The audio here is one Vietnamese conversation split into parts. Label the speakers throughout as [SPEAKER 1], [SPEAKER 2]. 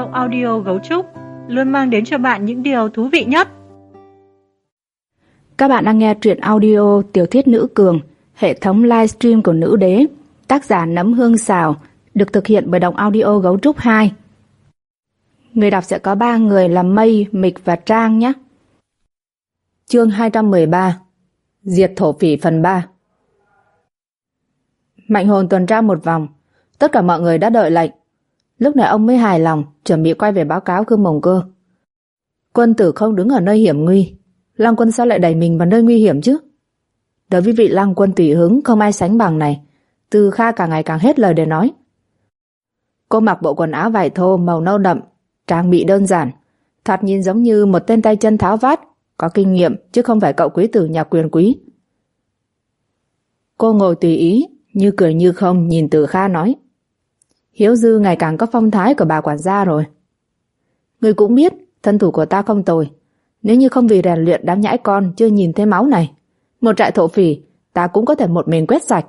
[SPEAKER 1] audio Gấu Trúc luôn mang đến cho bạn những điều thú vị nhất.
[SPEAKER 2] Các bạn đang nghe truyện audio Tiểu thuyết nữ cường, hệ thống livestream của Nữ Đế, tác giả Nấm Hương Xào, được thực hiện bởi Đọc Audio Gấu Trúc 2. Người đọc sẽ có 3 người là Mây, Mịch và Trang nhé. Chương 213, Diệt thổ phỉ phần 3. Mạnh Hồn tuần tra một vòng, tất cả mọi người đã đợi lệnh. Lúc này ông mới hài lòng, chuẩn bị quay về báo cáo Cương Mồng Cơ. Quân tử không đứng ở nơi hiểm nguy, Lăng Quân sao lại đẩy mình vào nơi nguy hiểm chứ? Đối với vị Lăng Quân tùy hứng không ai sánh bằng này, Từ Kha càng ngày càng hết lời để nói. Cô mặc bộ quần áo vải thô màu nâu đậm, trang bị đơn giản, thoạt nhìn giống như một tên tay chân tháo vát, có kinh nghiệm chứ không phải cậu quý tử nhà quyền quý. Cô ngồi tùy ý, như cười như không nhìn Từ Kha nói: Hiếu Dư ngày càng có phong thái của bà quản gia rồi. Người cũng biết thân thủ của ta không tồi, nếu như không vì rèn luyện đám nhãi con chưa nhìn thấy máu này, một trại thổ phỉ ta cũng có thể một mình quét sạch.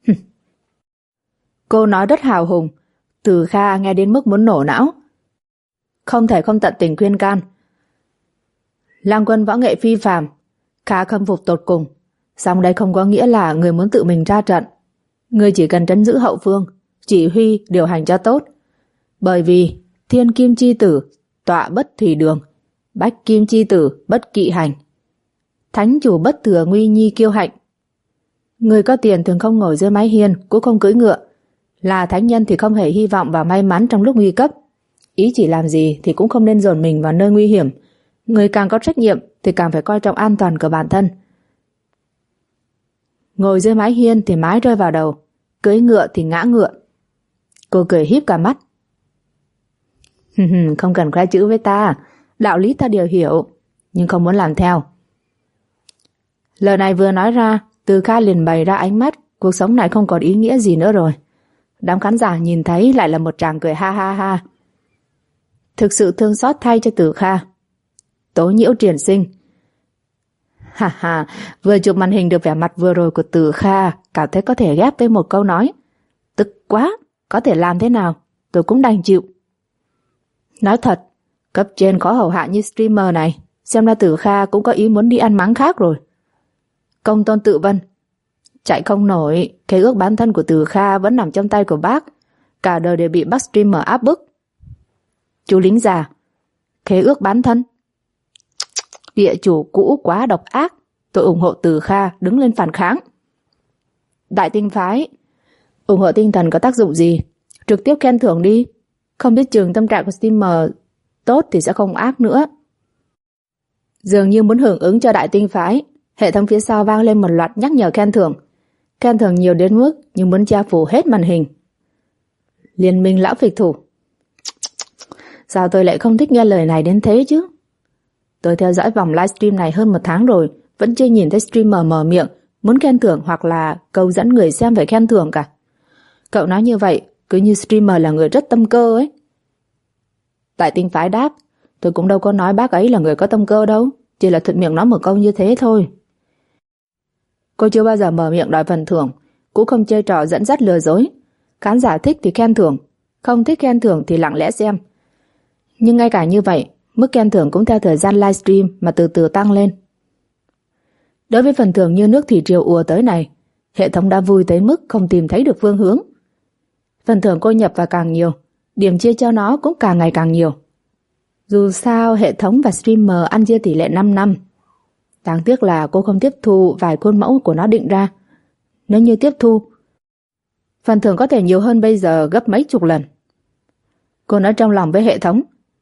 [SPEAKER 2] Cô nói rất hào hùng, Từ Kha nghe đến mức muốn nổ não. Không thể không tận tình khuyên can. Lăng Quân võ nghệ phi phàm, Kha khâm phục tột cùng, song đây không có nghĩa là người muốn tự mình ra trận. Người chỉ cần trấn giữ hậu phương, chỉ huy điều hành cho tốt. Bởi vì thiên kim chi tử tọa bất thủy đường, bách kim chi tử bất kỵ hành, thánh chủ bất thừa nguy nhi kiêu hạnh. Người có tiền thường không ngồi dưới mái hiên, cũng không cưỡi ngựa. Là thánh nhân thì không hề hy vọng vào may mắn trong lúc nguy cấp. Ý chỉ làm gì thì cũng không nên dồn mình vào nơi nguy hiểm. Người càng có trách nhiệm thì càng phải coi trọng an toàn của bản thân. Ngồi dưới mái hiên thì mái rơi vào đầu, cưỡi ngựa thì ngã ngựa. Cô cười híp cả mắt. Không cần khoe chữ với ta, đạo lý ta đều hiểu, nhưng không muốn làm theo. Lời này vừa nói ra, Từ Kha liền bày ra ánh mắt cuộc sống này không còn ý nghĩa gì nữa rồi. Đám khán giả nhìn thấy lại là một tràng cười ha ha ha. Thực sự thương xót thay cho Từ Kha. Tố nhiễu triển sinh. Ha ha, vừa chụp màn hình được vẻ mặt vừa rồi của Từ Kha, cảm thấy có thể ghép với một câu nói: tức quá, có thể làm thế nào, tôi cũng đành chịu. Nói thật, cấp trên có hầu hạ như streamer này, xem ra Từ Kha cũng có ý muốn đi ăn mắng khác rồi. Công tôn Tự Vân: chạy không nổi, khế ước bán thân của Từ Kha vẫn nằm trong tay của bác, cả đời đều bị bác streamer áp bức. Chú lính già: khế ước bán thân? Địa chủ cũ quá độc ác, tôi ủng hộ Từ Kha đứng lên phản kháng. Đại tinh phái: ủng hộ tinh thần có tác dụng gì, trực tiếp khen thưởng đi, không biết chừng tâm trạng của streamer tốt thì sẽ không ác nữa. Dường như muốn hưởng ứng cho đại tinh phái, hệ thống phía sau vang lên một loạt nhắc nhở khen thưởng nhiều đến mức như muốn che phủ hết màn hình. Liên minh lão phịch thủ: sao tôi lại không thích nghe lời này đến thế chứ? Tôi theo dõi vòng livestream này hơn 1 tháng rồi, vẫn chưa nhìn thấy streamer mở miệng muốn khen thưởng hoặc là câu dẫn người xem phải khen thưởng cả. Cậu nói như vậy, cứ như streamer là người rất tâm cơ ấy. Đại tinh phái đáp: tôi cũng đâu có nói bác ấy là người có tâm cơ đâu, chỉ là thuận miệng nói một câu như thế thôi. Cô chưa bao giờ mở miệng đòi phần thưởng, cũng không chơi trò dẫn dắt lừa dối. Khán giả thích thì khen thưởng, không thích khen thưởng thì lặng lẽ xem. Nhưng ngay cả như vậy, mức khen thưởng cũng theo thời gian livestream mà từ từ tăng lên. Đối với phần thưởng như nước thủy triều ùa tới này, hệ thống đã vui tới mức không tìm thấy được phương hướng. Phần thưởng cô nhập vào càng nhiều, điểm chia cho nó cũng càng ngày càng nhiều. Dù sao hệ thống và streamer ăn chia tỷ lệ 5-5. Đáng tiếc là cô không tiếp thu vài khuôn mẫu của nó định ra. Nếu như tiếp thu, phần thưởng có thể nhiều hơn bây giờ gấp mấy chục lần. Cô nói trong lòng với hệ thống: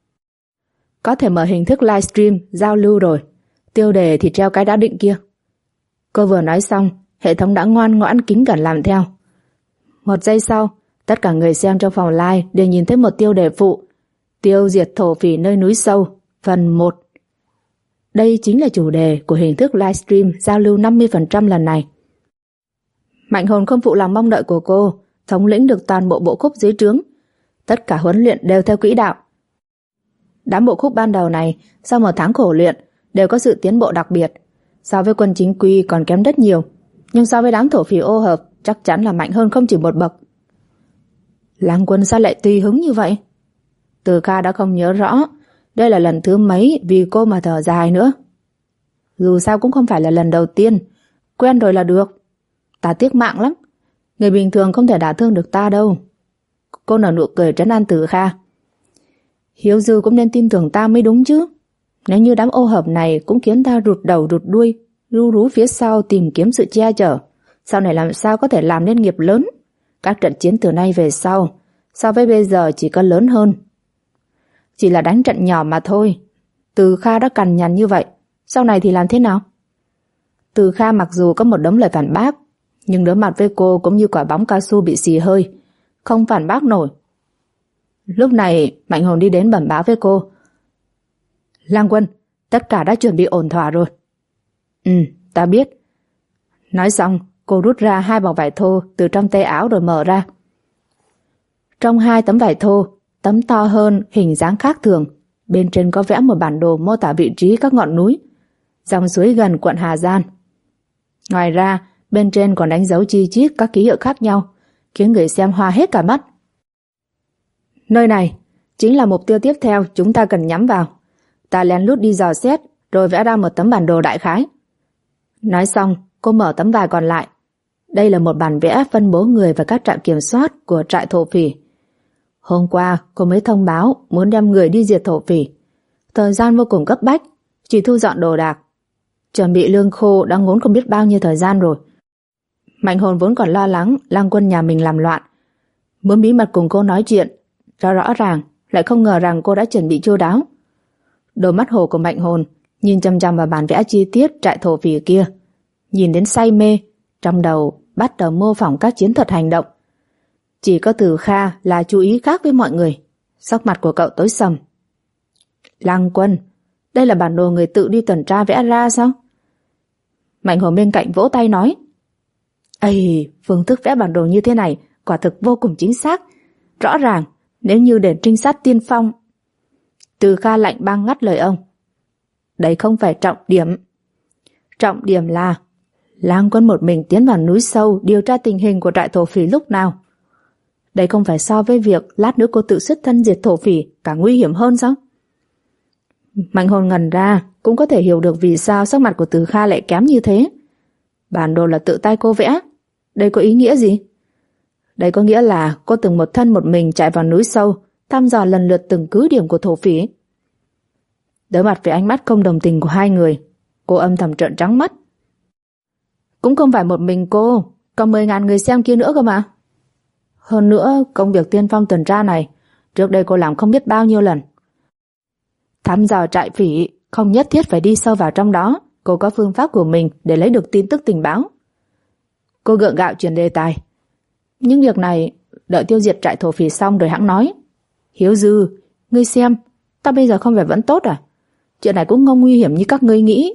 [SPEAKER 2] có thể mở hình thức livestream giao lưu rồi, tiêu đề thì treo cái đã định kia. Cô vừa nói xong, hệ thống đã ngoan ngoãn kính cẩn làm theo. 1 giây sau, tất cả người xem trong phòng live đều nhìn thấy một tiêu đề phụ: tiêu diệt thổ phỉ nơi núi sâu, phần 1. Đây chính là chủ đề của hình thức livestream giao lưu 50% lần này. Mạnh Hồn không phụ lòng mong đợi của cô, thống lĩnh được toàn bộ bộ khúc dưới trướng. Tất cả huấn luyện đều theo quỹ đạo. Đám bộ khúc ban đầu này, sau 1 tháng khổ luyện, đều có sự tiến bộ đặc biệt. So với quân chính quy còn kém rất nhiều, nhưng so với đám thổ phỉ ô hợp, chắc chắn là mạnh hơn không chỉ một bậc. Lăng Quân sao lại tùy hứng như vậy? Từ Kha đã không nhớ rõ đây là lần thứ mấy vì cô mà thở dài nữa. Dù sao cũng không phải là lần đầu tiên, quen rồi là được. Ta tiếc mạng lắm, người bình thường không thể đả thương được ta đâu. Cô nở nụ cười trấn an Từ Kha. Hiếu Dư cũng nên tin tưởng ta mới đúng chứ. Nếu như đám ô hợp này cũng khiến ta rụt đầu rụt đuôi, ru rú phía sau tìm kiếm sự che chở, sau này làm sao có thể làm nên nghiệp lớn. Các trận chiến từ nay về sau, so với bây giờ chỉ có lớn hơn. Chỉ là đánh trận nhỏ mà thôi. Từ Kha đã cằn nhằn như vậy, sau này thì làm thế nào? Từ Kha mặc dù có một đống lời phản bác, nhưng đối mặt với cô cũng như quả bóng cao su bị xì hơi, không phản bác nổi. Lúc này Mạnh Hồn đi đến bẩm báo với cô. Lang Quân, tất cả đã chuẩn bị ổn thỏa rồi. Ta biết. Nói xong, cô rút ra 2 bọc vải thô từ trong tay áo rồi mở ra. Trong 2 tấm vải thô, tấm to hơn, hình dáng khác thường, bên trên có vẽ một bản đồ mô tả vị trí các ngọn núi, dòng suối gần quận Hà Giang. Ngoài ra, bên trên còn đánh dấu chi chít các ký hiệu khác nhau, khiến người xem hoa hết cả mắt. Nơi này chính là mục tiêu tiếp theo chúng ta cần nhắm vào. Ta lén lút đi dò xét rồi vẽ ra một tấm bản đồ đại khái. Nói xong, cô mở tấm vải còn lại. Đây là một bản vẽ phân bố người và các trạm kiểm soát của trại thổ phỉ. Hôm qua cô mới thông báo muốn đem người đi diệt thổ phỉ. Thời gian vô cùng cấp bách, chỉ thu dọn đồ đạc. Chuẩn bị lương khô đã ngốn không biết bao nhiêu thời gian rồi. Mạnh Hồn vốn còn lo lắng Lang Quân nhà mình làm loạn, muốn bí mật cùng cô nói chuyện cho rõ ràng, lại không ngờ rằng cô đã chuẩn bị chu đáo. Đôi mắt hồ của Mạnh Hồn nhìn chăm chăm vào bản vẽ chi tiết trại thổ phỉ kia, nhìn đến say mê, trong đầu bắt đầu mô phỏng các chiến thuật hành động. Chỉ có Từ Kha là chú ý khác với mọi người. Sắc mặt của cậu tối sầm. Lang Quân, đây là bản đồ người tự đi tuần tra vẽ ra sao? Mạnh Hồn bên cạnh vỗ tay nói. Ây, phương thức vẽ bản đồ như thế này quả thực vô cùng chính xác. Rõ ràng, nếu như để trinh sát tiên phong. Từ Kha lạnh băng ngắt lời ông. Đây không phải trọng điểm. Trọng điểm là Lang Quân một mình tiến vào núi sâu điều tra tình hình của trại thổ phỉ lúc nào. Đây không phải so với việc lát nữa cô tự xuất thân diệt thổ phỉ càng nguy hiểm hơn sao? Mạnh Hồn ngẩn ra, cũng có thể hiểu được vì sao sắc mặt của Từ Kha lại kém như thế. Bản đồ là tự tay cô vẽ, đây có ý nghĩa gì? Đây có nghĩa là cô từng một thân một mình chạy vào núi sâu, thăm dò lần lượt từng cứ điểm của thổ phỉ. Đối mặt với ánh mắt không đồng tình của hai người, cô âm thầm trợn trắng mắt. Cũng không phải một mình cô, còn 10.000 người xem kia nữa cơ mà. Hơn nữa, công việc tiên phong tuần tra này, trước đây cô làm không biết bao nhiêu lần. Thăm dò trại phỉ không nhất thiết phải đi sâu vào trong đó, cô có phương pháp của mình để lấy được tin tức tình báo. Cô gượng gạo chuyển đề tài. Những việc này đợi tiêu diệt trại thổ phỉ xong rồi hãng nói. Hiếu Dư, ngươi xem, ta bây giờ không phải vẫn tốt à? Chuyện này cũng không nguy hiểm như các ngươi nghĩ.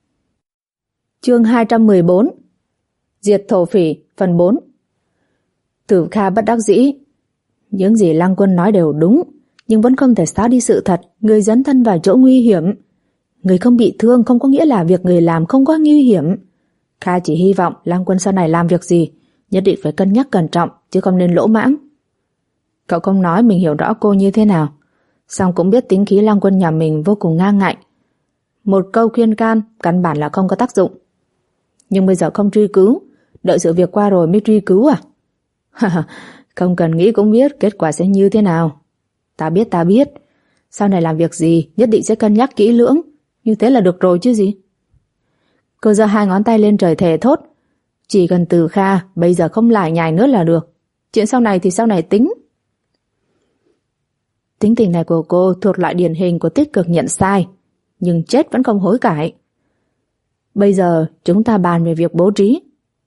[SPEAKER 2] Chương 214 Diệt thổ phỉ phần 4. Từ Kha bất đắc dĩ. Những gì Lang Quân nói đều đúng, nhưng vẫn không thể xóa đi sự thật người dấn thân vào chỗ nguy hiểm. Người không bị thương không có nghĩa là việc người làm không có nguy hiểm. Kha chỉ hy vọng Lang Quân sau này làm việc gì nhất định phải cân nhắc cẩn trọng, chứ không nên lỗ mãng. Cậu không nói mình hiểu rõ cô như thế nào, song cũng biết tính khí Lang Quân nhà mình vô cùng ngang ngạnh. Một câu khuyên can căn bản là không có tác dụng. Nhưng bây giờ không truy cứu, đợi sự việc qua rồi mới truy cứu à? Không cần nghĩ cũng biết kết quả sẽ như thế nào. Ta biết, sau này làm việc gì nhất định sẽ cân nhắc kỹ lưỡng, như thế là được rồi chứ gì. Cô giơ 2 ngón tay lên trời thề thốt. Chỉ cần Từ Kha bây giờ không lải nhải nữa là được, chuyện sau này thì sau này tính. Tính tình này của cô thuộc loại điển hình của tích cực nhận sai, nhưng chết vẫn không hối cải. Bây giờ chúng ta bàn về việc bố trí.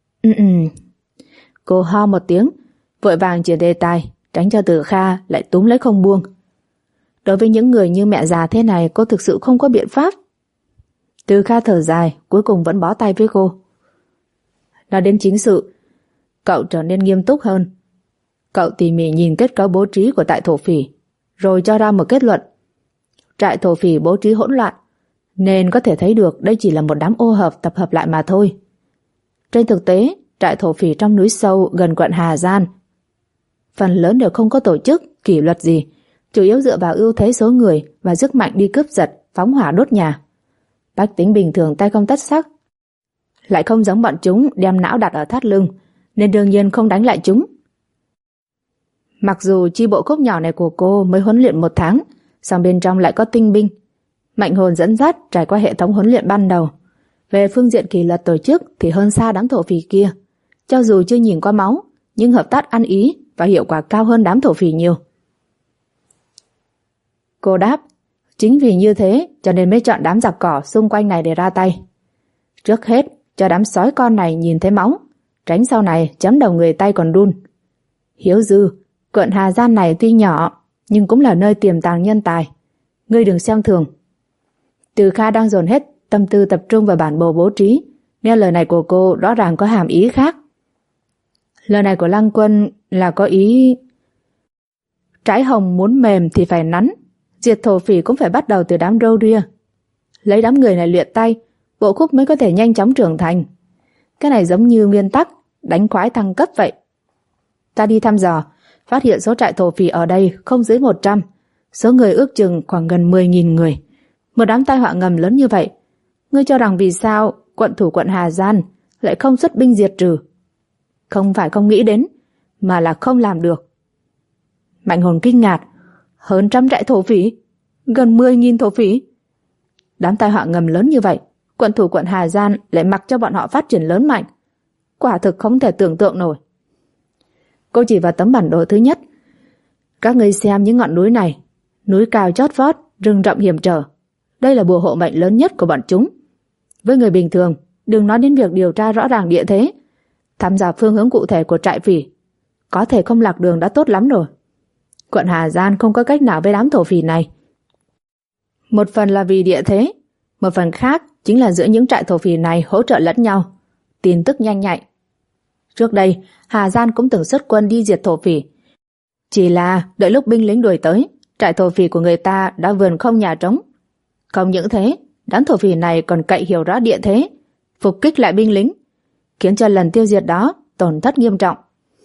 [SPEAKER 2] Cô ho một tiếng, vội vàng chuyển đề tài, tránh cho Từ Kha lại túm lấy không buông. Đối với những người như mẹ già thế này, cô thực sự không có biện pháp. Từ Kha thở dài, cuối cùng vẫn bó tay với cô. Nói đến chính sự, cậu trở nên nghiêm túc hơn. Cậu tỉ mỉ nhìn kết cấu bố trí của trại thổ phỉ, rồi cho ra một kết luận. Trại thổ phỉ bố trí hỗn loạn, nên có thể thấy được đây chỉ là một đám ô hợp tập hợp lại mà thôi. Trên thực tế, trại thổ phỉ trong núi sâu gần quận Hà Giang phần lớn đều không có tổ chức, kỷ luật gì, chủ yếu dựa vào ưu thế số người và sức mạnh đi cướp giật, phóng hỏa đốt nhà. Bách tính bình thường tay không tất sắc, lại không giống bọn chúng đem não đặt ở thắt lưng, nên đương nhiên không đánh lại chúng. Mặc dù chi bộ khúc nhỏ này của cô mới huấn luyện 1 tháng, song bên trong lại có tinh binh. Mạnh Hồn dẫn dắt trải qua hệ thống huấn luyện ban đầu. Về phương diện kỷ luật tổ chức thì hơn xa đám thổ phỉ kia. Cho dù chưa nhìn qua máu, nhưng hợp tác ăn ý và hiệu quả cao hơn đám thổ phỉ nhiều. Cô đáp, chính vì như thế cho nên mới chọn đám giặc cỏ xung quanh này để ra tay. Trước hết cho đám sói con này nhìn thấy máu, tránh sau này chấm đầu người tay còn đun. Hiếu Dư, quận Hà Giang này tuy nhỏ nhưng cũng là nơi tiềm tàng nhân tài, ngươi đừng xem thường. Từ Kha đang dồn hết tâm tư tập trung vào bản đồ bố trí, nghe lời này của cô rõ ràng có hàm ý khác. Lời này của Lăng Quân là có ý trái hồng muốn mềm thì phải nắn, diệt thổ phỉ cũng phải bắt đầu từ đám râu ria. Lấy đám người này luyện tay, bộ khúc mới có thể nhanh chóng trưởng thành. Cái này giống như nguyên tắc đánh quái thăng cấp vậy. Ta đi thăm dò, phát hiện số trại thổ phỉ ở đây không dưới 100, số người ước chừng khoảng gần 10.000 người. Một đám tai họa ngầm lớn như vậy, ngươi cho rằng vì sao quận thủ quận Hà Giang lại không xuất binh diệt trừ? Không phải không nghĩ đến, mà là không làm được. Mạnh Hồn kinh ngạc, hơn 100 trại thổ phỉ, gần 10.000 thổ phỉ. Đám tai họa ngầm lớn như vậy, quận thủ quận Hà Giang lại mặc cho bọn họ phát triển lớn mạnh, quả thực không thể tưởng tượng nổi. Cô chỉ vào tấm bản đồ thứ nhất. Các ngươi xem những ngọn núi này, núi cao chót vót, rừng rậm hiểm trở. Đây là bùa hộ mệnh lớn nhất của bọn chúng. Với người bình thường, đừng nói đến việc điều tra rõ ràng địa thế, thăm dò phương hướng cụ thể của trại phỉ, có thể không lạc đường đã tốt lắm rồi. Quận Hà Giang không có cách nào với đám thổ phỉ này. Một phần là vì địa thế, một phần khác chính là giữa những trại thổ phỉ này hỗ trợ lẫn nhau, tin tức nhanh nhạy. Trước đây, Hà Giang cũng từng xuất quân đi diệt thổ phỉ. Chỉ là đợi lúc binh lính đuổi tới, trại thổ phỉ của người ta đã vườn không nhà trống. Không những thế, đám thổ phỉ này còn cậy hiểu rõ địa thế, phục kích lại binh lính, khiến cho lần tiêu diệt đó tổn thất nghiêm trọng.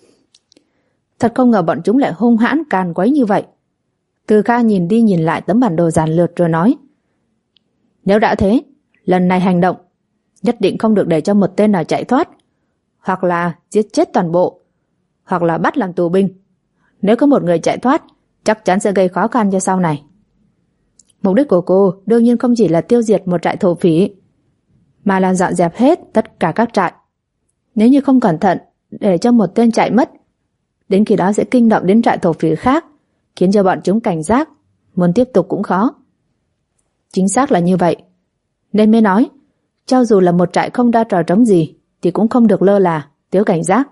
[SPEAKER 2] Thật không ngờ bọn chúng lại hung hãn càn quấy như vậy. Từ Kha nhìn đi nhìn lại tấm bản đồ giản lược rồi nói, nếu đã thế, lần này hành động nhất định không được để cho một tên nào chạy thoát, hoặc là giết chết toàn bộ, hoặc là bắt làm tù binh. Nếu có một người chạy thoát, chắc chắn sẽ gây khó khăn cho sau này. Mục đích của cô đương nhiên không chỉ là tiêu diệt một trại thổ phỉ, mà là dọn dẹp hết tất cả các trại. Nếu như không cẩn thận để cho một tên chạy mất, đến khi đó sẽ kinh động đến trại thổ phỉ khác, khiến cho bọn chúng cảnh giác, muốn tiếp tục cũng khó. Chính xác là như vậy, nên mới nói, cho dù là một trại không đa trò trống gì thì cũng không được lơ là, thiếu cảnh giác.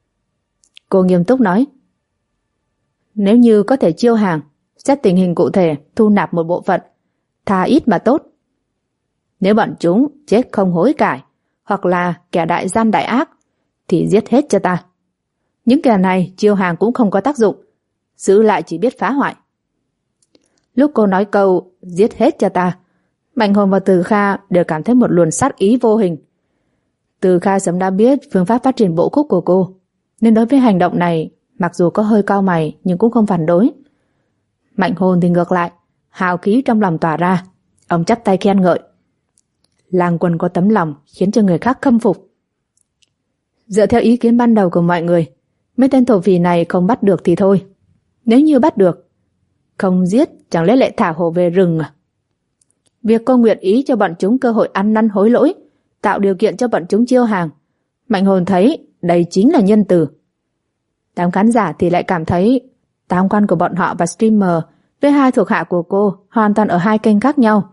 [SPEAKER 2] Cô nghiêm túc nói, nếu như có thể chiêu hàng, xét tình hình cụ thể, thu nạp một bộ phận, thà ít mà tốt. Nếu bọn chúng chết không hối cải, hoặc là kẻ đại gian đại ác, thì giết hết cho ta. Những kẻ này chiêu hàng cũng không có tác dụng, giữ lại chỉ biết phá hoại. Lúc cô nói câu giết hết cho ta, Mạnh Hồn và Từ Kha đều cảm thấy một luồng sát ý vô hình. Từ Kha sớm đã biết phương pháp phát triển bộ khúc của cô, nên đối với hành động này, mặc dù có hơi cau mày nhưng cũng không phản đối. Mạnh Hồn thì ngược lại, hào khí trong lòng tỏa ra, ông chắp tay khen ngợi. Lang Quân có tấm lòng khiến cho người khác khâm phục. Dựa theo ý kiến ban đầu của mọi người, mấy tên thổ phỉ này không bắt được thì thôi. Nếu như bắt được, không giết chẳng lẽ lại thả hổ về rừng à? Việc cô nguyện ý cho bọn chúng cơ hội ăn năn hối lỗi, tạo điều kiện cho bọn chúng chiêu hàng, Mạnh Hồn thấy đây chính là nhân từ. Đám khán giả thì lại cảm thấy tam quan của bọn họ và streamer với hai thuộc hạ của cô hoàn toàn ở hai kênh khác nhau.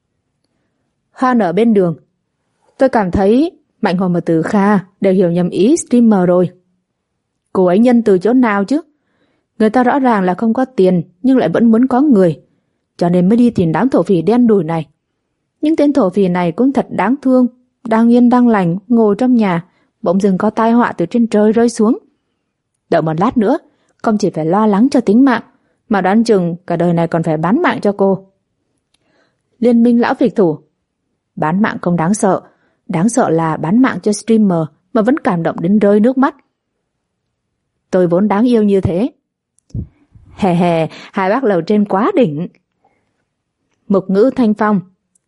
[SPEAKER 2] Hoa nở bên đường, tôi cảm thấy Mạnh Hồn và Từ Kha đều hiểu nhầm ý streamer rồi. Cô ấy nhân từ chỗ nào chứ? Người ta rõ ràng là không có tiền nhưng lại vẫn muốn có người, cho nên mới đi tìm đám thổ phỉ đen đủi này. Những tên thổ phỉ này cũng thật đáng thương, đang yên đang lành ngồi trong nhà, bỗng dưng có tai họa từ trên trời rơi xuống. Đợi một lát nữa, không chỉ phải lo lắng cho tính mạng, mà đoán chừng cả đời này còn phải bán mạng cho cô. Liên minh lão phịch thủ, bán mạng không đáng sợ là bán mạng cho streamer mà vẫn cảm động đến rơi nước mắt. Tôi vốn đáng yêu như thế. Hè hè, hai bác lầu trên quá đỉnh. Mục Ngữ Thanh Phong.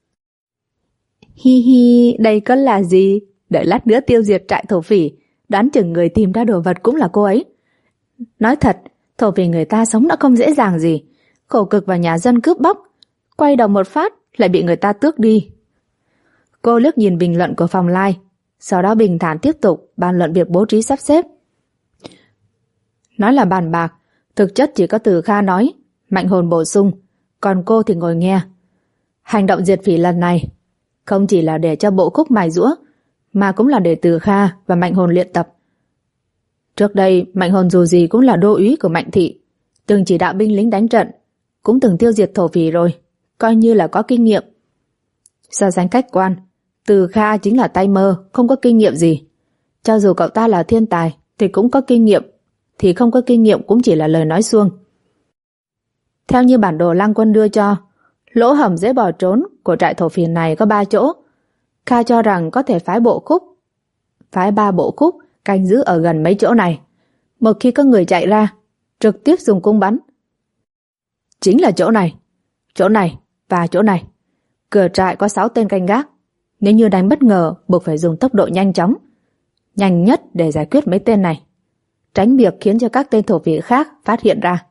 [SPEAKER 2] Hi hi, đây có là gì? Đợi lát nữa tiêu diệt trại thổ phỉ, đoán chừng người tìm ra đồ vật cũng là cô ấy. Nói thật, thổ phỉ người ta sống đã không dễ dàng gì, khổ cực vào nhà dân cướp bóc, quay đầu một phát lại bị người ta tước đi. Cô liếc nhìn bình luận của phòng Lai, sau đó bình thản tiếp tục bàn luận việc bố trí sắp xếp. Nói là bàn bạc, thực chất chỉ có Từ Kha nói, Mạnh Hồn bổ sung, còn cô thì ngồi nghe. Hành động diệt phỉ lần này không chỉ là để cho bộ khúc mài giũa, mà cũng là để Từ Kha và Mạnh Hồn luyện tập. Trước đây, Mạnh Hồn dù gì cũng là đô úy của Mạnh Thị, từng chỉ đạo binh lính đánh trận, cũng từng tiêu diệt thổ phỉ rồi, coi như là có kinh nghiệm. So sánh khách quan, Từ Kha chính là tay mơ, không có kinh nghiệm gì. Cho dù cậu ta là thiên tài thì cũng có kinh nghiệm, thì không có kinh nghiệm cũng chỉ là lời nói suông. Theo như bản đồ Lăng Quân đưa cho, lỗ hổng dễ bỏ trốn của trại thổ phỉ này có 3 chỗ. Kha cho rằng có thể phái 3 bộ khúc canh giữ ở gần mấy chỗ này. Một khi có người chạy ra, trực tiếp dùng cung bắn. Chính là chỗ này và chỗ này. Cửa trại có 6 tên canh gác. Nếu như đánh bất ngờ, buộc phải dùng tốc độ nhanh chóng, nhanh nhất để giải quyết mấy tên này, tránh việc khiến cho các tên thổ phỉ khác phát hiện ra.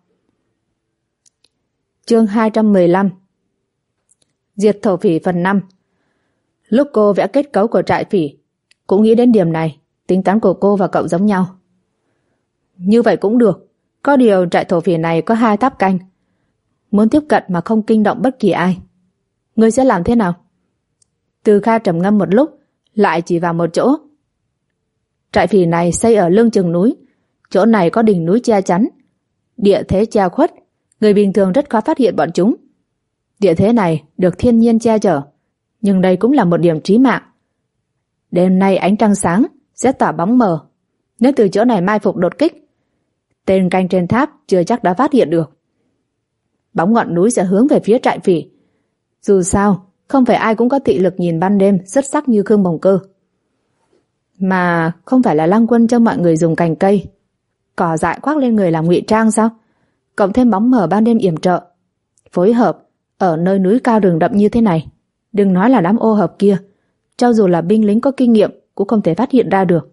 [SPEAKER 2] Chương 215. Diệt thổ phỉ phần 5. Lúc cô vẽ kết cấu của trại phỉ, cũng nghĩ đến điểm này. Tính toán của cô và cậu giống nhau. Như vậy cũng được. Có điều trại thổ phỉ này có 2 tháp canh, muốn tiếp cận mà không kinh động bất kỳ ai. Ngươi sẽ làm thế nào? Từ Kha trầm ngâm một lúc, lại chỉ vào một chỗ. Trại phỉ này xây ở lưng chừng núi, chỗ này có đỉnh núi che chắn, địa thế che khuất, người bình thường rất khó phát hiện bọn chúng. Địa thế này được thiên nhiên che chở, nhưng đây cũng là một điểm chí mạng. Đêm nay ánh trăng sáng sẽ tỏa bóng mờ, nếu từ chỗ này mai phục đột kích, tên canh trên tháp chưa chắc đã phát hiện được. Bóng ngọn núi sẽ hướng về phía trại phỉ. Dù sao, không phải ai cũng có thị lực nhìn ban đêm xuất sắc như Khương Bồng Cơ. Mà không phải là Lăng Quân cho mọi người dùng cành cây, cỏ dại khoác lên người làm ngụy trang sao? Cộng thêm bóng mờ ban đêm yểm trợ, phối hợp ở nơi núi cao rừng rậm như thế này, đừng nói là đám ô hợp kia, cho dù là binh lính có kinh nghiệm cũng không thể phát hiện ra được.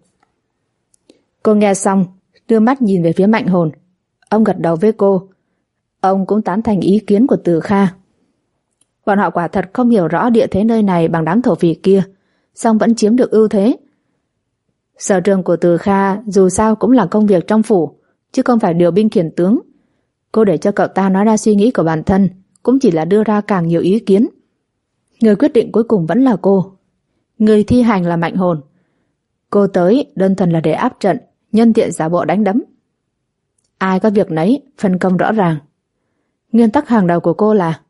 [SPEAKER 2] Cô nghe xong, đưa mắt nhìn về phía Mạnh Hồn. Ông gật đầu với cô. Ông cũng tán thành ý kiến của Từ Kha. Bọn họ quả thật không hiểu rõ địa thế nơi này bằng đám thổ phỉ kia, song vẫn chiếm được ưu thế. Sở trường của Từ Kha dù sao cũng là công việc trong phủ, chứ không phải điều binh khiển tướng. Cô để cho cậu ta nói ra suy nghĩ của bản thân, cũng chỉ là đưa ra càng nhiều ý kiến. Người quyết định cuối cùng vẫn là cô. Người thi hành là Mạnh Hồn. Cô tới đơn thuần là để áp trận, nhân tiện giả bộ đánh đấm. Ai có việc nấy, phân công rõ ràng. Nguyên tắc hàng đầu của cô là: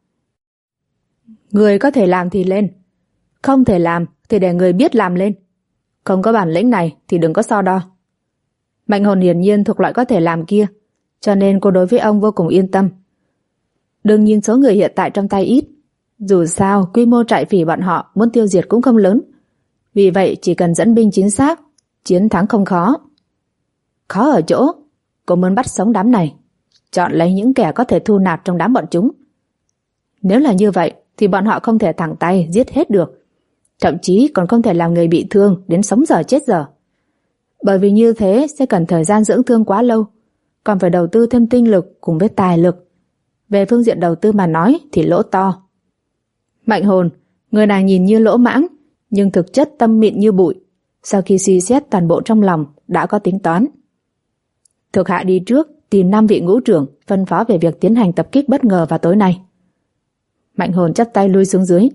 [SPEAKER 2] người có thể làm thì lên, không thể làm thì để người biết làm lên. Không có bản lĩnh này thì đừng có so đo. Mạnh Hồn hiển nhiên thuộc loại có thể làm kia, cho nên cô đối với ông vô cùng yên tâm. Đừng nhìn số người hiện tại trong tay ít, dù sao quy mô trại phỉ bọn họ muốn tiêu diệt cũng không lớn. Vì vậy chỉ cần dẫn binh chính xác, chiến thắng không khó. Khó ở chỗ cô muốn bắt sống đám này, chọn lấy những kẻ có thể thu nạp trong đám bọn chúng. Nếu là như vậy thì bọn họ không thể thẳng tay giết hết được, thậm chí còn không thể làm người bị thương đến sống dở chết dở. Bởi vì như thế sẽ cần thời gian dưỡng thương quá lâu, còn phải đầu tư thêm tinh lực cùng với tài lực. Về phương diện đầu tư mà nói thì lỗ to. Mạnh Hồn, người này nhìn như lỗ mãng, nhưng thực chất tâm mịn như bụi. Sau khi suy xét toàn bộ trong lòng, đã có tính toán. Thuộc hạ đi trước tìm 5 vị ngũ trưởng, phân phó về việc tiến hành tập kích bất ngờ vào tối nay. Mạnh Hồn chắp tay lui xuống dưới.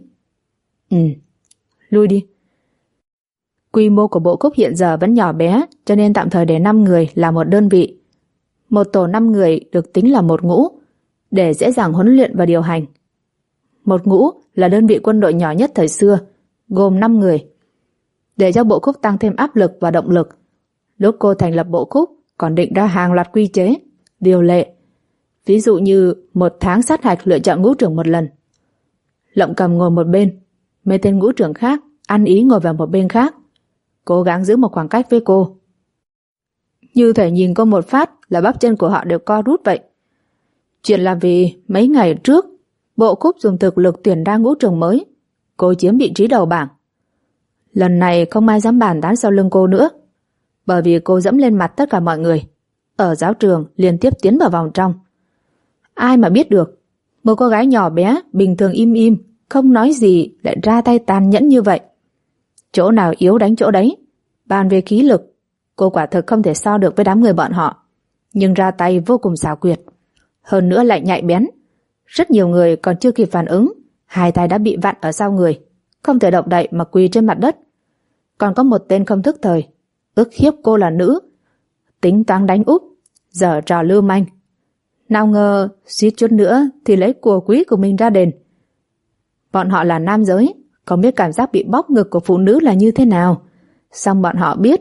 [SPEAKER 2] Lui đi. Quy mô của bộ khúc hiện giờ vẫn nhỏ bé, cho nên tạm thời để 5 người là một đơn vị. Một tổ 5 người được tính là một ngũ, để dễ dàng huấn luyện và điều hành. Một ngũ là đơn vị quân đội nhỏ nhất thời xưa, gồm 5 người. Để cho bộ khúc tăng thêm áp lực và động lực, lúc cô thành lập bộ khúc còn định ra hàng loạt quy chế, điều lệ. Ví dụ như 1 tháng sát hạch lựa chọn ngũ trưởng một lần. Lộng Cầm ngồi một bên, mấy tên ngũ trưởng khác ăn ý ngồi vào một bên khác, cố gắng giữ một khoảng cách với cô. Như thể nhìn cô một phát là bắp chân của họ đều co rút vậy. Chuyện là vì mấy ngày trước Bộ Cúp dùng thực lực tuyển ra ngũ trưởng mới, cô chiếm vị trí đầu bảng. Lần này không ai dám bàn tán sau lưng cô nữa, bởi vì cô dẫm lên mặt tất cả mọi người. Ở giáo trường liên tiếp tiến vào vòng trong. Ai mà biết được một cô gái nhỏ bé bình thường im im, không nói gì lại ra tay tàn nhẫn như vậy. Chỗ nào yếu đánh chỗ đấy. Bàn về khí lực, cô quả thực không thể so được với đám người bọn họ, nhưng ra tay vô cùng xảo quyệt, hơn nữa lại nhạy bén. Rất nhiều người còn chưa kịp phản ứng, hai tay đã bị vặn ở sau người, không thể động đậy mà quỳ trên mặt đất. Còn có một tên không thức thời, ức hiếp cô là nữ, tính toán đánh úp, giở trò lưu manh. Nào ngờ suýt chút nữa thì lấy của quý của mình ra đền. Bọn họ là nam giới, không biết cảm giác bị bóp ngực của phụ nữ là như thế nào. Xong bọn họ biết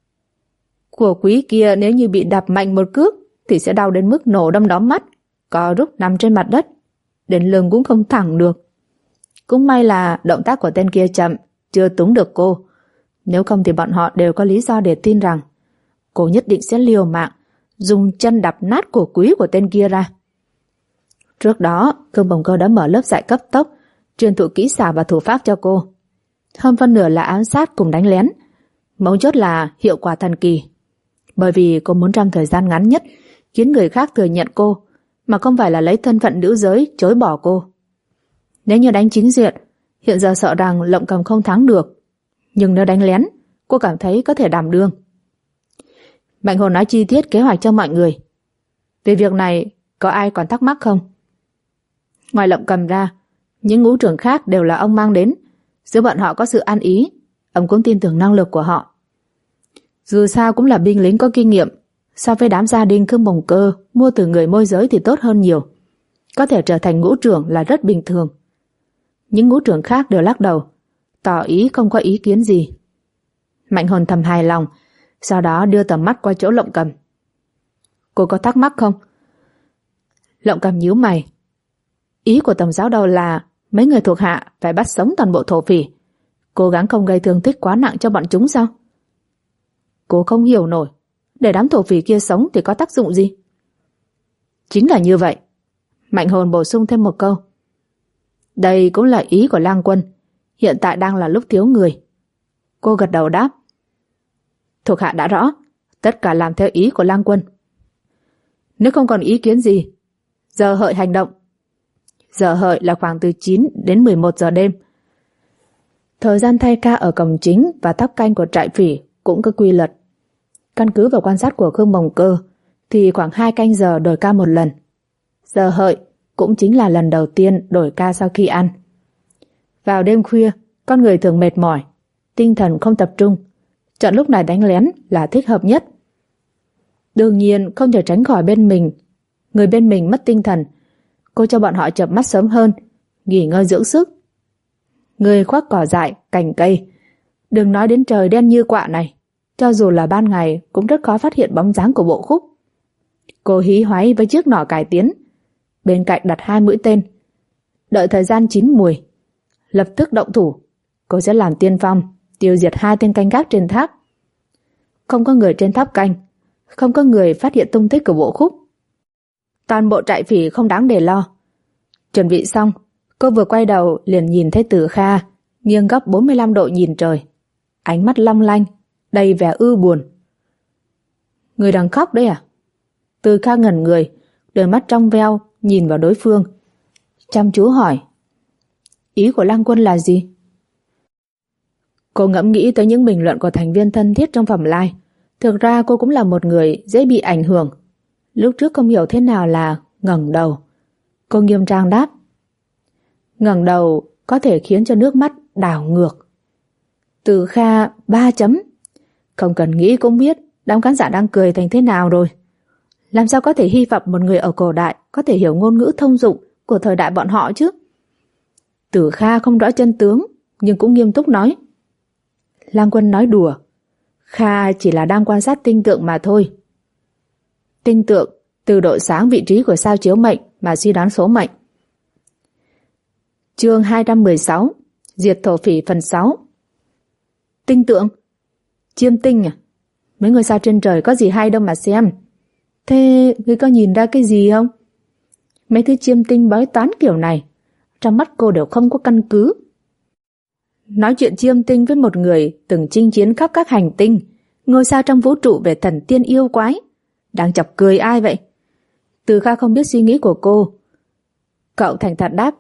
[SPEAKER 2] của quý kia nếu như bị đập mạnh một cước thì sẽ đau đến mức nổ đom đóm mắt, co rúm nằm trên mặt đất, đến lưng cũng không thẳng được. Cũng may là động tác của tên kia chậm, chưa túng được cô. Nếu không thì bọn họ đều có lý do để tin rằng cô nhất định sẽ liều mạng dùng chân đập nát cổ quý của tên kia ra. Trước đó, Khương Bồng Cơ đã mở lớp dạy cấp tốc, truyền thụ kỹ xảo và thủ pháp cho cô. Hơn phân nửa là ám sát cùng đánh lén. Mấu chốt là hiệu quả thần kỳ. Bởi vì cô muốn trong thời gian ngắn nhất khiến người khác thừa nhận cô, mà không phải là lấy thân phận nữ giới chối bỏ cô. Nếu như đánh chính diện, hiện giờ sợ rằng Lộng Cầm không thắng được. Nhưng nếu đánh lén, cô cảm thấy có thể đảm đương. Mạnh Hồn nói chi tiết kế hoạch cho mọi người. Về việc này, có ai còn thắc mắc không? Ngoài Lộng Cầm ra, những ngũ trưởng khác đều là ông mang đến. Giữa bọn họ có sự ăn ý, ông cũng tin tưởng năng lực của họ. Dù sao cũng là binh lính có kinh nghiệm, so với đám gia đình Khương Bồng Cơ mua từ người môi giới thì tốt hơn nhiều. Có thể trở thành ngũ trưởng là rất bình thường. Những ngũ trưởng khác đều lắc đầu, tỏ ý không có ý kiến gì. Mạnh Hồn thầm hài lòng, sau đó đưa tầm mắt qua chỗ Lộng Cầm. Cô có thắc mắc không? Lộng Cầm nhíu mày. Ý của tổng giáo đầu là mấy người thuộc hạ phải bắt sống toàn bộ thổ phỉ, cố gắng không gây thương tích quá nặng cho bọn chúng sao? Cô không hiểu nổi, để đám thổ phỉ kia sống thì có tác dụng gì? Chính là như vậy. Mạnh Hồn bổ sung thêm một câu. Đây cũng là ý của Lang Quân, hiện tại đang là lúc thiếu người. Cô gật đầu đáp. Thuộc hạ đã rõ, tất cả làm theo ý của Lang Quân. Nếu không còn ý kiến gì, giờ hợi hành động. Giờ hợi là khoảng từ 9 đến 11 giờ đêm. Thời gian thay ca ở cổng chính và tháp canh của trại phỉ cũng có quy luật. Căn cứ vào quan sát của Khương Bồng Cơ thì khoảng 2 canh giờ đổi ca một lần. Giờ hợi cũng chính là lần đầu tiên đổi ca sau khi ăn. Vào đêm khuya, con người thường mệt mỏi, tinh thần không tập trung. Chọn lúc này đánh lén là thích hợp nhất. Đương nhiên không thể tránh khỏi người bên mình mất tinh thần. Cô cho bọn họ chợp mắt sớm hơn, nghỉ ngơi dưỡng sức. Người khoác cỏ dại, cành cây, đừng nói đến trời đen như quạ này, cho dù là ban ngày cũng rất khó phát hiện bóng dáng của Bộ Khúc. Cô hí hoáy với chiếc nỏ cải tiến, bên cạnh đặt 2 mũi tên. Đợi thời gian chín mùi, lập tức động thủ. Cô sẽ làm tiên phong, tiêu diệt 2 tên canh gác trên tháp. Không có người trên tháp canh, không có người phát hiện tung tích của Bộ Khúc. Toàn bộ trại phỉ không đáng để lo. Chuẩn bị xong, cô vừa quay đầu liền nhìn thấy Tử Kha nghiêng góc 45 độ nhìn trời, ánh mắt long lanh, đầy vẻ ưu buồn. Người đang khóc đấy à? Tử Kha ngẩn người, đôi mắt trong veo nhìn vào đối phương, chăm chú hỏi. Ý của Lang Quân là gì? Cô ngẫm nghĩ tới những bình luận của thành viên thân thiết trong Phẩm Lai. Thực ra cô cũng là một người dễ bị ảnh hưởng. Lúc trước không hiểu thế nào là ngẩng đầu. Cô nghiêm trang đáp. Ngẩng đầu có thể khiến cho nước mắt đảo ngược. Từ Kha 3 chấm. Không cần nghĩ cũng biết đám khán giả đang cười thành thế nào rồi. Làm sao có thể hy vọng một người ở cổ đại có thể hiểu ngôn ngữ thông dụng của thời đại bọn họ chứ? Tử Kha không rõ chân tướng, nhưng cũng nghiêm túc nói. Lang Quân nói đùa. Kha chỉ là đang quan sát tinh tượng mà thôi. Tinh tượng từ độ sáng vị trí của sao chiếu mệnh mà suy đoán số mệnh. Chương 216, Diệt thổ phỉ phần 6. Tinh tượng? Chiêm tinh à? Mấy ngôi sao trên trời có gì hay đâu mà xem. Thế ngươi có nhìn ra cái gì không? Mấy thứ chiêm tinh bói toán kiểu này, trong mắt cô đều không có căn cứ. Nói chuyện chiêm tinh với một người từng chinh chiến khắp các hành tinh, ngôi sao trong vũ trụ về thần tiên yêu quái, đang chọc cười ai vậy? Từ Kha không biết suy nghĩ của cô. Cậu thành thật đáp.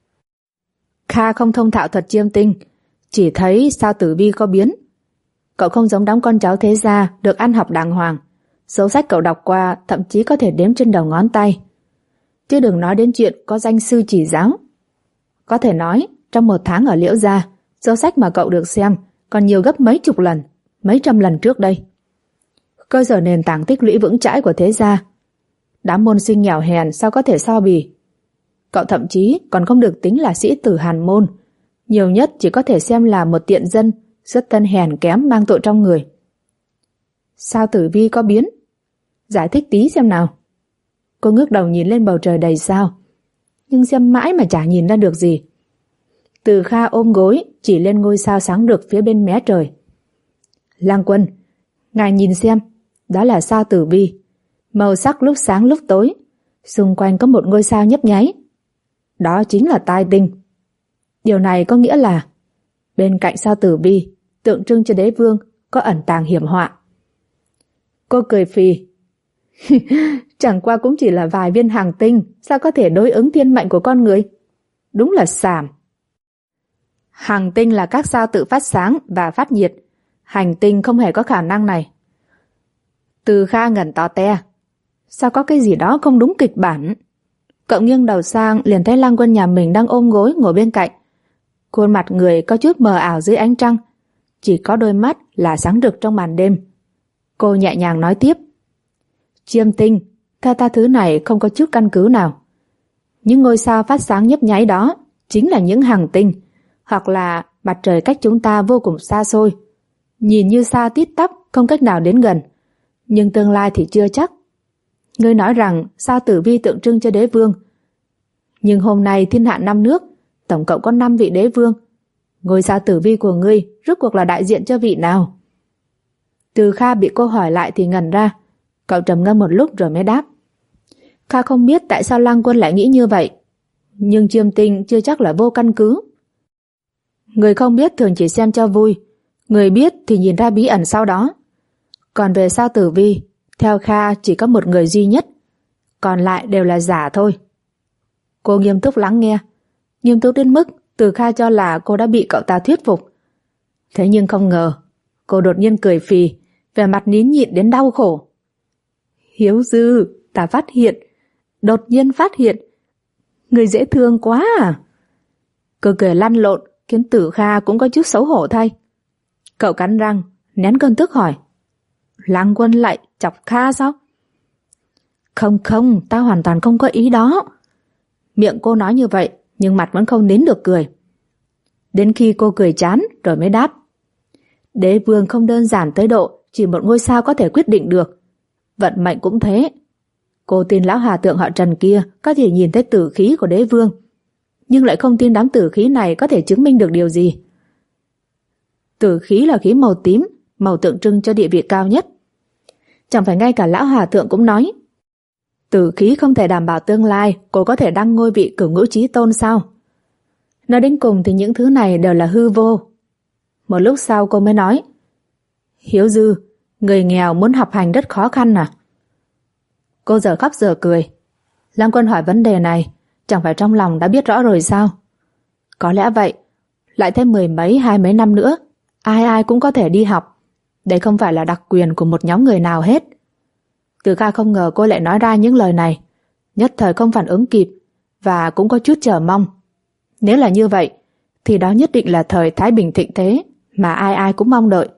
[SPEAKER 2] Kha không thông thạo thuật chiêm tinh, chỉ thấy sao tử vi có biến. Cậu không giống đám con cháu thế gia được ăn học đàng hoàng. Số sách cậu đọc qua thậm chí có thể đếm trên đầu ngón tay. Chứ đừng nói đến chuyện có danh sư chỉ giáo. Có thể nói, trong một tháng ở Liễu Gia, số sách mà cậu được xem còn nhiều gấp mấy chục lần, mấy trăm lần trước đây. Cơ sở nền tảng tích lũy vững chãi của thế gia, đám môn sinh nghèo hèn sao có thể so bì. Cậu thậm chí còn không được tính là sĩ tử hàn môn, nhiều nhất chỉ có thể xem là một tiện dân xuất thân hèn kém mang tội trong người. Sao tử vi có biến? Giải thích tí xem nào. Cô ngước đầu nhìn lên bầu trời đầy sao, nhưng xem mãi mà chả nhìn ra được gì. Từ Kha ôm gối chỉ lên ngôi sao sáng rực phía bên mé trời. Lang Quân, ngài nhìn xem, đó là sao tử vi, màu sắc lúc sáng lúc tối, xung quanh có một ngôi sao nhấp nháy. Đó chính là tai tinh. Điều này có nghĩa là bên cạnh sao tử vi tượng trưng cho đế vương có ẩn tàng hiểm họa. Cô cười phì. Chẳng qua cũng chỉ là vài viên hành tinh, sao có thể đối ứng thiên mệnh của con người? Đúng là xàm. Hành tinh là các sao tự phát sáng và phát nhiệt, hành tinh không hề có khả năng này. Từ Kha ngẩn to te. Sao có cái gì đó không đúng kịch bản? Cậu nghiêng đầu sang liền thấy Lang Quân nhà mình đang ôm gối ngồi bên cạnh. Khuôn mặt người có chút mờ ảo dưới ánh trăng, chỉ có đôi mắt là sáng rực trong màn đêm. Cô nhẹ nhàng nói tiếp. Chiêm tinh, theo ta thứ này không có chút căn cứ nào. Những ngôi sao phát sáng nhấp nháy đó chính là những hành tinh, hoặc là mặt trời cách chúng ta vô cùng xa xôi. Nhìn như xa tít tắp, không cách nào đến gần, nhưng tương lai thì chưa chắc. Ngươi nói rằng sao tử vi tượng trưng cho đế vương, nhưng hôm nay thiên hạ 5 nước, tổng cộng có 5 vị đế vương. Ngôi sao tử vi của ngươi rốt cuộc là đại diện cho vị nào? Từ Kha bị cô hỏi lại thì ngẩn ra. Cậu trầm ngâm một lúc rồi mới đáp. Kha không biết tại sao Lang Quân lại nghĩ như vậy, nhưng chiêm tinh chưa chắc là vô căn cứ. Người không biết thường chỉ xem cho vui, người biết thì nhìn ra bí ẩn sau đó. Còn về sao tử vi, theo Kha chỉ có một người duy nhất, còn lại đều là giả thôi. Cô nghiêm túc lắng nghe, nghiêm túc đến mức Từ Kha cho là cô đã bị cậu ta thuyết phục. Thế nhưng không ngờ, cô đột nhiên cười phì, vẻ mặt nín nhịn đến đau khổ. Hiếu Dư, ta phát hiện, đột nhiên phát hiện, người dễ thương quá à. Cô cười lăn lộn, khiến Tử Kha cũng có chút xấu hổ thay. Cậu cắn răng, nén cơn tức hỏi. Lang Quân lại chọc Kha sao? Không, ta hoàn toàn không có ý đó. Miệng cô nói như vậy, nhưng mặt vẫn không nín được cười. Đến khi cô cười chán rồi mới đáp. Đế vương không đơn giản tới độ chỉ một ngôi sao có thể quyết định được. Vận mệnh cũng thế. Cô tin lão hòa thượng họ Trần kia có thể nhìn thấy tử khí của đế vương, nhưng lại không tin đám tử khí này có thể chứng minh được điều gì. Tử khí là khí màu tím, màu tượng trưng cho địa vị cao nhất. Chẳng phải ngay cả lão hòa thượng cũng nói tử khí không thể đảm bảo tương lai cô có thể đăng ngôi vị cửu ngũ chí tôn sao? Nói đến cùng thì những thứ này đều là hư vô. Một lúc sau cô mới nói. Hiếu Dư, người nghèo muốn học hành rất khó khăn à? Cô giờ khóc giờ cười. Lang Quân hỏi vấn đề này, chẳng phải trong lòng đã biết rõ rồi sao? Có lẽ vậy. Lại thêm 10 mấy 20 mấy năm nữa, ai cũng có thể đi học. Đây không phải là đặc quyền của một nhóm người nào hết. Từ Kha không ngờ cô lại nói ra những lời này, nhất thời không phản ứng kịp, và cũng có chút chờ mong. Nếu là như vậy, thì đó nhất định là thời Thái Bình thịnh thế, mà ai cũng mong đợi.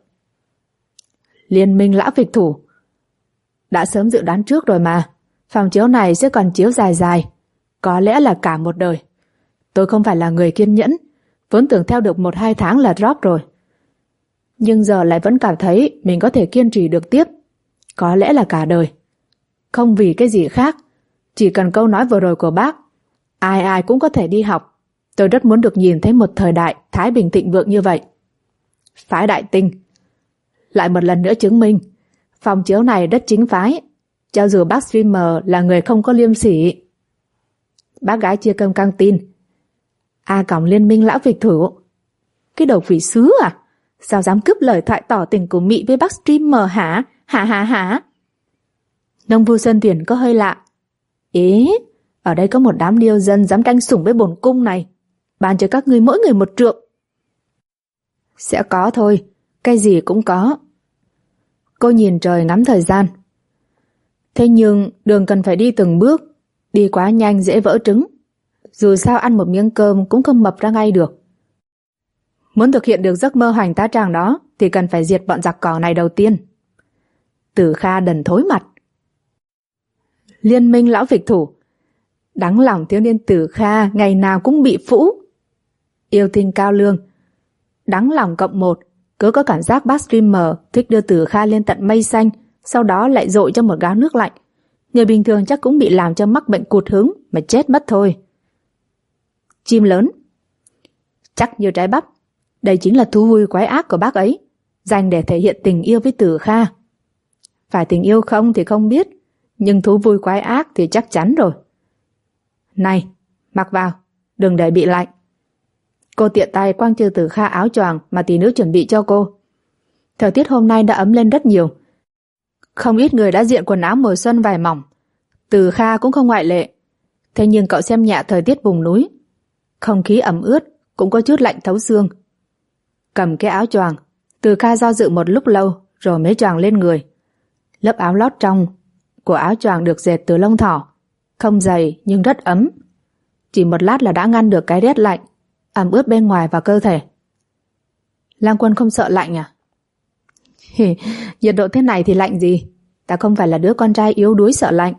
[SPEAKER 2] Liên minh lão phịch thủ. Đã sớm dự đoán trước rồi mà, phòng chiếu này sẽ còn chiếu dài dài, có lẽ là cả một đời. Tôi không phải là người kiên nhẫn, vốn tưởng theo được 1-2 tháng là drop rồi. Nhưng giờ lại vẫn cảm thấy mình có thể kiên trì được tiếp, có lẽ là cả đời. Không vì cái gì khác, chỉ cần câu nói vừa rồi của bác, ai cũng có thể đi học. Tôi rất muốn được nhìn thấy một thời đại Thái Bình thịnh vượng như vậy. Phái Đại Tinh lại một lần nữa chứng minh phòng chiếu này rất chính phái, cho dù bác streamer là người không có liêm sỉ. Bác gái chia cơm căng tin. A còng Liên minh lão vịch thủ. Cái đầu quỷ sứ à? Sao dám cướp lời thoại tỏ tình của Mị với bác streamer hả? Hả? Nông Vu Sơn Tuyển có hơi lạ. Ế, ở đây có một đám điêu dân dám tranh sủng với bổn cung này. Ban cho các ngươi mỗi người 1 trượng. Sẽ có thôi, cái gì cũng có. Cô nhìn trời ngắm thời gian. Thế nhưng đường cần phải đi từng bước. Đi quá nhanh dễ vỡ trứng. Dù sao ăn một miếng cơm cũng không mập ra ngay được. Muốn thực hiện được giấc mơ hoành tá tràng đó thì cần phải diệt bọn giặc cỏ này đầu tiên. Tử Kha đần thối mặt. Liên minh lão vịch thủ. Đáng lòng thiếu niên Tử Kha ngày nào cũng bị phũ. Yêu tinh cao lương. Đáng lòng cộng 1. Cứ có cảm giác bác streamer thích đưa Tử Kha lên tận mây xanh, sau đó lại dội cho một gáo nước lạnh. Người bình thường chắc cũng bị làm cho mắc bệnh cụt hứng mà chết mất thôi. Chim lớn. Chắc như trái bắp. Đây chính là thú vui quái ác của bác ấy, dành để thể hiện tình yêu với Tử Kha. Phải tình yêu không thì không biết, nhưng thú vui quái ác thì chắc chắn rồi. Này, mặc vào, đừng để bị lạnh. Cô tiện tay quăng cho Tử Kha áo choàng mà tỷ nữ chuẩn bị cho cô. Thời tiết hôm nay đã ấm lên rất nhiều. Không ít người đã diện quần áo mùa xuân vải mỏng. Tử Kha cũng không ngoại lệ. Thế nhưng cậu xem nhẹ thời tiết vùng núi. Không khí ẩm ướt, cũng có chút lạnh thấu xương. Cầm cái áo choàng, Tử Kha do dự một lúc lâu rồi mới choàng lên người. Lớp áo lót trong của áo choàng được dệt từ lông thỏ, không dày nhưng rất ấm. Chỉ một lát là đã ngăn được cái rét lạnh ẩm ướt bên ngoài vào cơ thể. Lang Quân không sợ lạnh à? Nhiệt độ thế này thì lạnh gì? Ta không phải là đứa con trai yếu đuối sợ lạnh.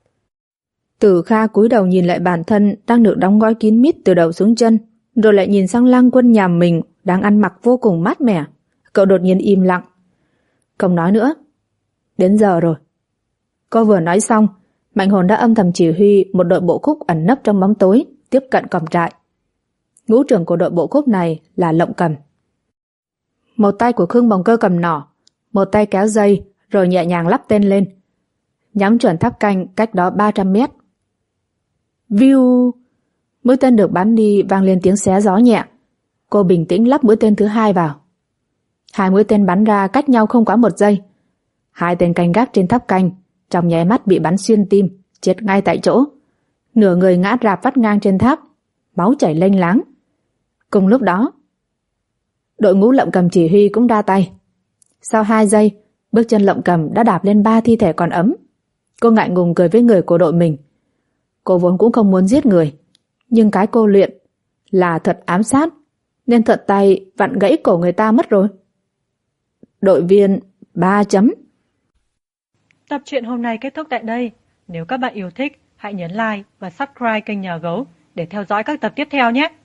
[SPEAKER 2] Tử Kha cúi đầu nhìn lại bản thân đang được đóng gói kín mít từ đầu xuống chân, rồi lại nhìn sang Lang Quân nhà mình đang ăn mặc vô cùng mát mẻ. Cậu đột nhiên im lặng, không nói nữa. Đến giờ rồi. Cô vừa nói xong, Mạnh Hồn đã âm thầm chỉ huy một đội bộ khúc ẩn nấp trong bóng tối tiếp cận cổng trại. Ngũ trưởng của đội bộ khúc này là Lộng Cầm. Một tay của Khương Bồng Cơ cầm nỏ, một tay kéo dây rồi nhẹ nhàng lắp tên lên, nhắm chuẩn tháp canh cách đó 300 mét. View! Mũi tên được bắn đi vang lên tiếng xé gió nhẹ. Cô bình tĩnh lắp mũi tên thứ 2 vào. 2 mũi tên bắn ra cách nhau không quá 1 giây. 2 tên canh gác trên tháp canh trong nháy mắt bị bắn xuyên tim, chết ngay tại chỗ. Nửa người ngã rạp vắt ngang trên tháp, máu chảy lênh láng. Cùng lúc đó, đội ngũ Lộng Cầm chỉ huy cũng ra tay. Sau 2 giây, bước chân Lộng Cầm đã đạp lên 3 thi thể còn ấm. Cô ngại ngùng cười với người của đội mình. Cô vốn cũng không muốn giết người, nhưng cái cô luyện là thuật ám sát, nên thuận tay vặn gãy cổ người ta mất rồi. Đội viên 3 chấm.
[SPEAKER 1] Tập truyện hôm nay kết thúc tại đây. Nếu các bạn yêu thích, hãy nhấn like và subscribe kênh Nhà Gấu để theo dõi các tập tiếp theo nhé.